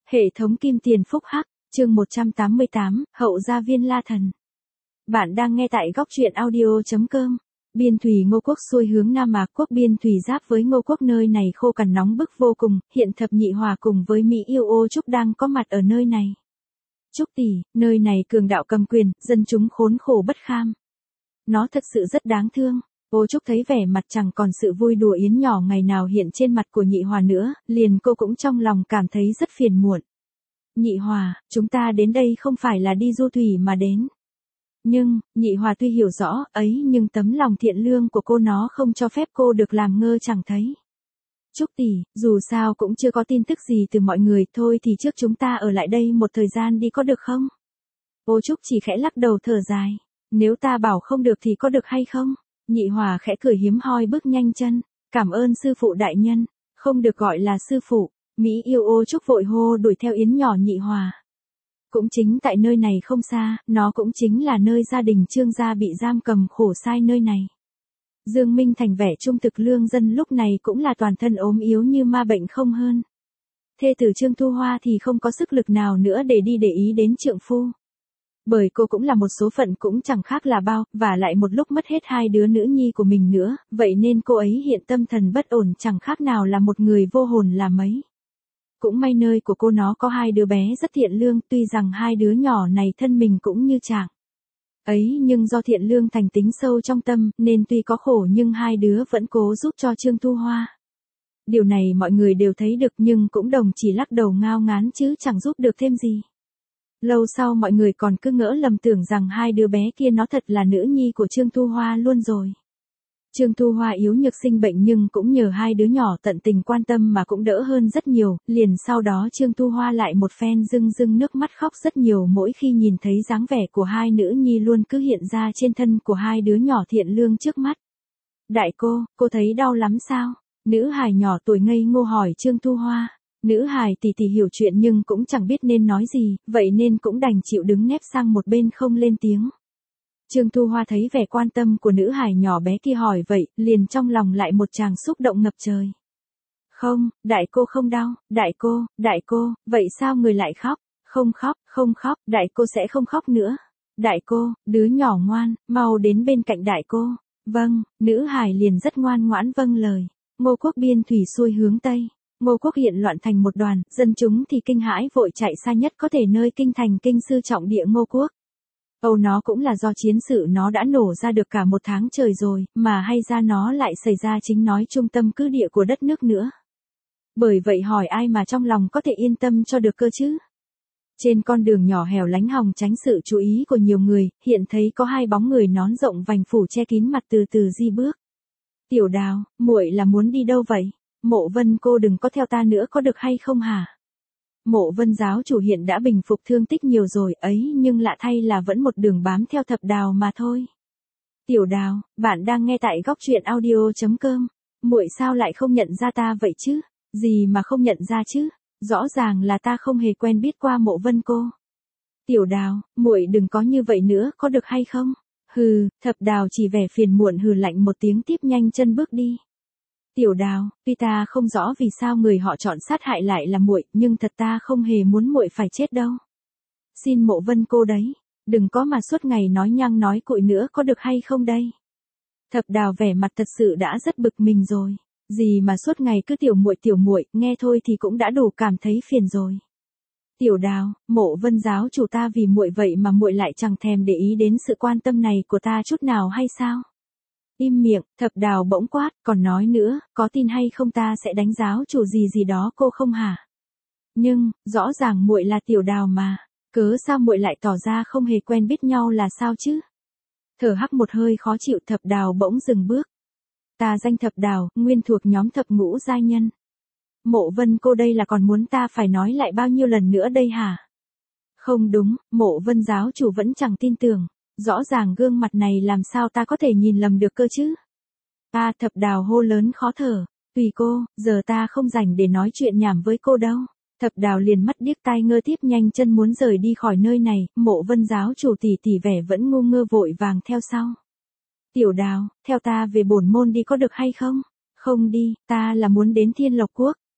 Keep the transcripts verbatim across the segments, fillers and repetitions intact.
Hệ thống kim tiền phúc hắc, chương một trăm tám mươi tám, Hậu gia viên La Thần. Bạn đang nghe tại góc truyện audio.com. Biên thủy Ngô quốc xuôi hướng Nam Mạc quốc, biên thủy giáp với Ngô quốc, nơi này khô cằn nóng bức vô cùng, hiện thập nhị hòa cùng với Mỹ yêu Ô Trúc đang có mặt ở nơi này. Trúc tỷ, nơi này cường đạo cầm quyền, dân chúng khốn khổ bất kham. Nó thật sự rất đáng thương. Ô Trúc thấy vẻ mặt chẳng còn sự vui đùa yến nhỏ ngày nào hiện trên mặt của nhị hòa nữa, liền cô cũng trong lòng cảm thấy rất phiền muộn. Nhị hòa, chúng ta đến đây không phải là đi du thủy mà đến. Nhưng, nhị hòa tuy hiểu rõ ấy nhưng tấm lòng thiện lương của cô nó không cho phép cô được làm ngơ chẳng thấy. Trúc tỷ, dù sao cũng chưa có tin tức gì từ mọi người, thôi thì trước chúng ta ở lại đây một thời gian đi có được không? Ô Trúc chỉ khẽ lắc đầu thở dài. Nếu ta bảo không được thì có được hay không? Nhị hòa khẽ cười hiếm hoi bước nhanh chân. Cảm ơn sư phụ đại nhân. Không được gọi là sư phụ. Mỹ yêu Ô Trúc vội hô đuổi theo yến nhỏ nhị hòa. Cũng chính tại nơi này không xa, nó cũng chính là nơi gia đình Trương gia bị giam cầm khổ sai nơi này. Dương Minh Thành vẻ trung thực lương dân lúc này cũng là toàn thân ốm yếu như ma bệnh không hơn. Thê tử Trương Thu Hoa thì không có sức lực nào nữa để đi để ý đến trượng phu. Bởi cô cũng là một số phận cũng chẳng khác là bao, và lại một lúc mất hết hai đứa nữ nhi của mình nữa, vậy nên cô ấy hiện tâm thần bất ổn chẳng khác nào là một người vô hồn là mấy. Cũng may nơi của cô nó có hai đứa bé rất thiện lương, tuy rằng hai đứa nhỏ này thân mình cũng như chàng ấy nhưng do thiện lương thành tính sâu trong tâm, nên tuy có khổ nhưng hai đứa vẫn cố giúp cho Trương Thu Hoa. Điều này mọi người đều thấy được nhưng cũng đồng chỉ lắc đầu ngao ngán chứ chẳng giúp được thêm gì. Lâu sau mọi người còn cứ ngỡ lầm tưởng rằng hai đứa bé kia nó thật là nữ nhi của Trương Thu Hoa luôn rồi. Trương Thu Hoa yếu nhược sinh bệnh nhưng cũng nhờ hai đứa nhỏ tận tình quan tâm mà cũng đỡ hơn rất nhiều, liền sau đó Trương Thu Hoa lại một phen rưng rưng nước mắt khóc rất nhiều mỗi khi nhìn thấy dáng vẻ của hai nữ nhi luôn cứ hiện ra trên thân của hai đứa nhỏ thiện lương trước mắt. Đại cô, cô thấy đau lắm sao? Nữ hài nhỏ tuổi ngây ngô hỏi Trương Thu Hoa. Nữ hài tỷ tỷ hiểu chuyện nhưng cũng chẳng biết nên nói gì, vậy nên cũng đành chịu đứng nép sang một bên không lên tiếng. Trương Thu Hoa thấy vẻ quan tâm của nữ hài nhỏ bé kia hỏi vậy, liền trong lòng lại một tràng xúc động ngập trời. Không, đại cô không đau, đại cô, đại cô, vậy sao người lại khóc? Không khóc, không khóc, đại cô sẽ không khóc nữa. Đại cô, đứa nhỏ ngoan, mau đến bên cạnh đại cô. Vâng, nữ hài liền rất ngoan ngoãn vâng lời. Ngô quốc biên thủy xuôi hướng Tây. Ngô quốc hiện loạn thành một đoàn, dân chúng thì kinh hãi vội chạy xa nhất có thể nơi kinh thành kinh sư trọng địa Ngô quốc. Âu nó cũng là do chiến sự nó đã nổ ra được cả một tháng trời rồi, mà hay ra nó lại xảy ra chính nói trung tâm cứ địa của đất nước nữa. Bởi vậy hỏi ai mà trong lòng có thể yên tâm cho được cơ chứ? Trên con đường nhỏ hẻo lánh hòng tránh sự chú ý của nhiều người, hiện thấy có hai bóng người nón rộng vành phủ che kín mặt từ từ di bước. Tiểu Đào, muội là muốn đi đâu vậy? Mộ Vân cô đừng có theo ta nữa có được hay không hả? Mộ Vân giáo chủ hiện đã bình phục thương tích nhiều rồi ấy nhưng lạ thay là vẫn một đường bám theo Thập Đào mà thôi. Tiểu Đào, bạn đang nghe tại góc truyện audio.com. Muội sao lại không nhận ra ta vậy chứ? Gì mà không nhận ra chứ? Rõ ràng là ta không hề quen biết qua Mộ Vân cô. Tiểu Đào, muội đừng có như vậy nữa có được hay không? Hừ, Thập Đào chỉ vẻ phiền muộn hừ lạnh một tiếng tiếp nhanh chân bước đi. Tiểu Đào, tuy ta không rõ vì sao người họ chọn sát hại lại là muội, nhưng thật ta không hề muốn muội phải chết đâu. Xin Mộ Vân cô đấy, đừng có mà suốt ngày nói nhăng nói cuội nữa có được hay không đây? Thập Đào vẻ mặt thật sự đã rất bực mình rồi, gì mà suốt ngày cứ tiểu muội tiểu muội, nghe thôi thì cũng đã đủ cảm thấy phiền rồi. Tiểu Đào, Mộ Vân giáo chủ ta vì muội vậy mà muội lại chẳng thèm để ý đến sự quan tâm này của ta chút nào hay sao? Im miệng, Thập Đào bỗng quát, còn nói nữa, có tin hay không ta sẽ đánh giáo chủ gì gì đó cô không hả? Nhưng, rõ ràng muội là Tiểu Đào mà, cớ sao muội lại tỏ ra không hề quen biết nhau là sao chứ? Thở hắt một hơi khó chịu Thập Đào bỗng dừng bước. Ta danh Thập Đào, nguyên thuộc nhóm thập ngũ giai nhân. Mộ Vân cô đây là còn muốn ta phải nói lại bao nhiêu lần nữa đây hả? Không đúng, Mộ Vân giáo chủ vẫn chẳng tin tưởng. Rõ ràng gương mặt này làm sao ta có thể nhìn lầm được cơ chứ? Ta Thập Đào hô lớn khó thở. Tùy cô, giờ ta không rảnh để nói chuyện nhảm với cô đâu. Thập Đào liền mắt điếc tai ngơ tiếp nhanh chân muốn rời đi khỏi nơi này, Mộ Vân giáo chủ tỷ tỷ vẻ vẫn ngu ngơ vội vàng theo sau. Tiểu Đào, theo ta về bổn môn đi có được hay không? Không đi, ta là muốn đến Thiên Lộc Quốc.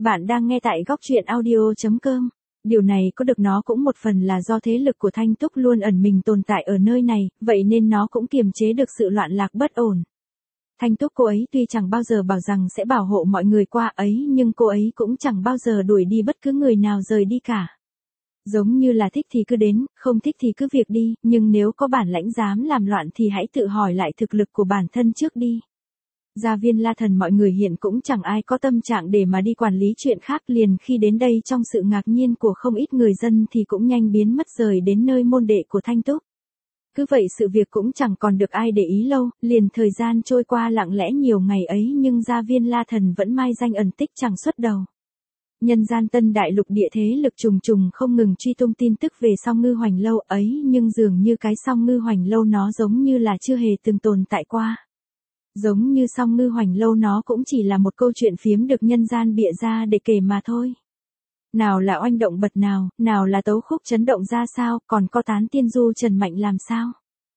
Bạn đang nghe tại góc truyện audio chấm com. Điều này có được nó cũng một phần là do thế lực của Thanh Túc luôn ẩn mình tồn tại ở nơi này, vậy nên nó cũng kiềm chế được sự loạn lạc bất ổn. Thanh Túc cô ấy tuy chẳng bao giờ bảo rằng sẽ bảo hộ mọi người qua ấy, nhưng cô ấy cũng chẳng bao giờ đuổi đi bất cứ người nào rời đi cả. Giống như là thích thì cứ đến, không thích thì cứ việc đi, nhưng nếu có bản lãnh dám làm loạn thì hãy tự hỏi lại thực lực của bản thân trước đi. Gia Viên La Thần mọi người hiện cũng chẳng ai có tâm trạng để mà đi quản lý chuyện khác, liền khi đến đây trong sự ngạc nhiên của không ít người dân thì cũng nhanh biến mất rời đến nơi môn đệ của Thanh Túc. Cứ vậy sự việc cũng chẳng còn được ai để ý lâu, liền thời gian trôi qua lặng lẽ nhiều ngày ấy nhưng Gia Viên La Thần vẫn mai danh ẩn tích chẳng xuất đầu. Nhân gian Tân Đại Lục địa thế lực trùng trùng không ngừng truy tung tin tức về Song Ngư Hoành Lâu ấy, nhưng dường như cái Song Ngư Hoành Lâu nó giống như là chưa hề từng tồn tại qua. Giống như Song Ngư Hoành Lâu nó cũng chỉ là một câu chuyện phiếm được nhân gian bịa ra để kể mà thôi. Nào là oanh động bật nào, nào là tấu khúc chấn động ra sao, còn có tán tiên du Trần Mạnh làm sao.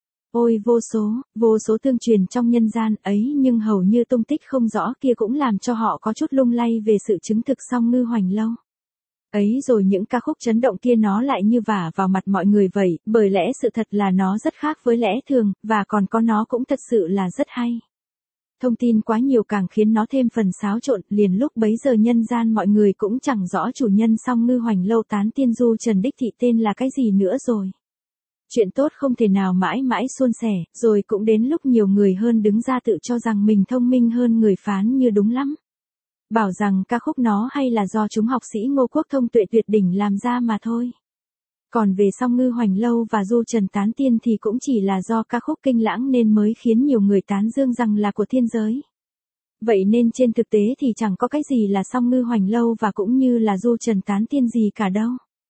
Ôi vô số, vô số tương truyền trong nhân gian ấy nhưng hầu như tung tích không rõ kia cũng làm cho họ có chút lung lay về sự chứng thực Song Ngư Hoành Lâu. Ấy rồi những ca khúc chấn động kia nó lại như vả vào mặt mọi người vậy, bởi lẽ sự thật là nó rất khác với lẽ thường, và còn có nó cũng thật sự là rất hay. Thông tin quá nhiều càng khiến nó thêm phần xáo trộn, liền lúc bấy giờ nhân gian mọi người cũng chẳng rõ chủ nhân Song Ngư Hoành Lâu tán tiên du Trần Đích Thị tên là cái gì nữa rồi. Chuyện tốt không thể nào mãi mãi suôn sẻ, rồi cũng đến lúc nhiều người hơn đứng ra tự cho rằng mình thông minh hơn người phán như đúng lắm. Bảo rằng ca khúc nó hay là do chúng học sĩ Ngô Quốc thông tuệ tuyệt đỉnh làm ra mà thôi. Còn về Song Ngư Hoành Lâu và Du Trần Tán Tiên thì cũng chỉ là do ca khúc kinh lãng nên mới khiến nhiều người tán dương rằng là của thiên giới. Vậy nên trên thực tế thì chẳng có cái gì là Song Ngư Hoành Lâu và cũng như là Du Trần Tán Tiên gì cả đâu.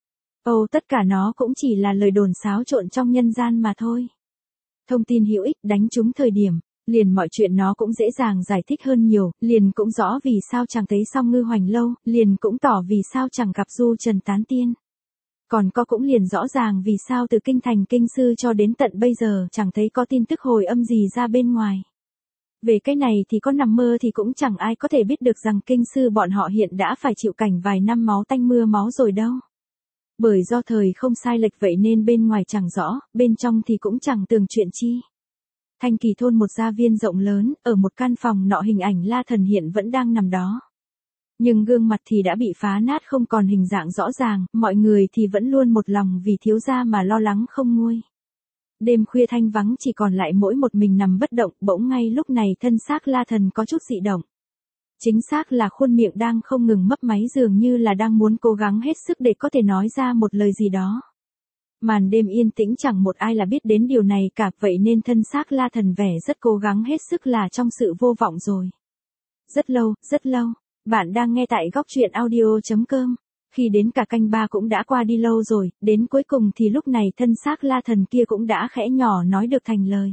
Ồ, tất cả nó cũng chỉ là lời đồn xáo trộn trong nhân gian mà thôi. Thông tin hữu ích đánh trúng thời điểm, liền mọi chuyện nó cũng dễ dàng giải thích hơn nhiều, liền cũng rõ vì sao chẳng thấy Song Ngư Hoành Lâu, liền cũng tỏ vì sao chẳng gặp Du Trần Tán Tiên. Còn có cũng liền rõ ràng vì sao từ kinh thành kinh sư cho đến tận bây giờ chẳng thấy có tin tức hồi âm gì ra bên ngoài. Về cái này thì có nằm mơ thì cũng chẳng ai có thể biết được rằng kinh sư bọn họ hiện đã phải chịu cảnh vài năm máu tanh mưa máu rồi đâu. Bởi do thời không sai lệch vậy nên bên ngoài chẳng rõ, bên trong thì cũng chẳng tường chuyện chi. Thanh Kỳ thôn một gia viên rộng lớn, ở một căn phòng nọ hình ảnh La Thần hiện vẫn đang nằm đó. Nhưng gương mặt thì đã bị phá nát không còn hình dạng rõ ràng, mọi người thì vẫn luôn một lòng vì thiếu gia mà lo lắng không nguôi. Đêm khuya thanh vắng chỉ còn lại mỗi một mình nằm bất động, bỗng ngay lúc này thân xác La Thần có chút dị động. Chính xác là khuôn miệng đang không ngừng mấp máy dường như là đang muốn cố gắng hết sức để có thể nói ra một lời gì đó. Màn đêm yên tĩnh chẳng một ai là biết đến điều này cả, vậy nên thân xác La Thần vẻ rất cố gắng hết sức là trong sự vô vọng rồi. Rất lâu, rất lâu. Bạn đang nghe tại góc truyện audio chấm com. Khi đến cả canh ba cũng đã qua đi lâu rồi, đến cuối cùng thì lúc này thân xác La Thần kia cũng đã khẽ nhỏ nói được thành lời.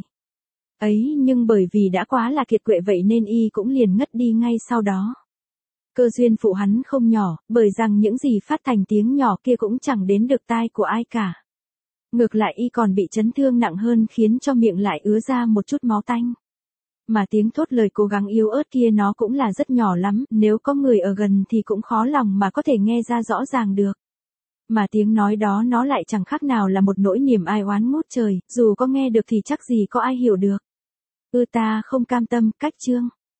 Ấy nhưng bởi vì đã quá là kiệt quệ vậy nên y cũng liền ngất đi ngay sau đó. Cơ duyên phụ hắn không nhỏ, bởi rằng những gì phát thành tiếng nhỏ kia cũng chẳng đến được tai của ai cả. Ngược lại y còn bị chấn thương nặng hơn khiến cho miệng lại ứa ra một chút máu tanh. Mà tiếng thốt lời cố gắng yếu ớt kia nó cũng là rất nhỏ lắm, nếu có người ở gần thì cũng khó lòng mà có thể nghe ra rõ ràng được. Mà tiếng nói đó nó lại chẳng khác nào là một nỗi niềm ai oán ngút trời, dù có nghe được thì chắc gì có ai hiểu được. Ư ta không cam tâm, cách chương.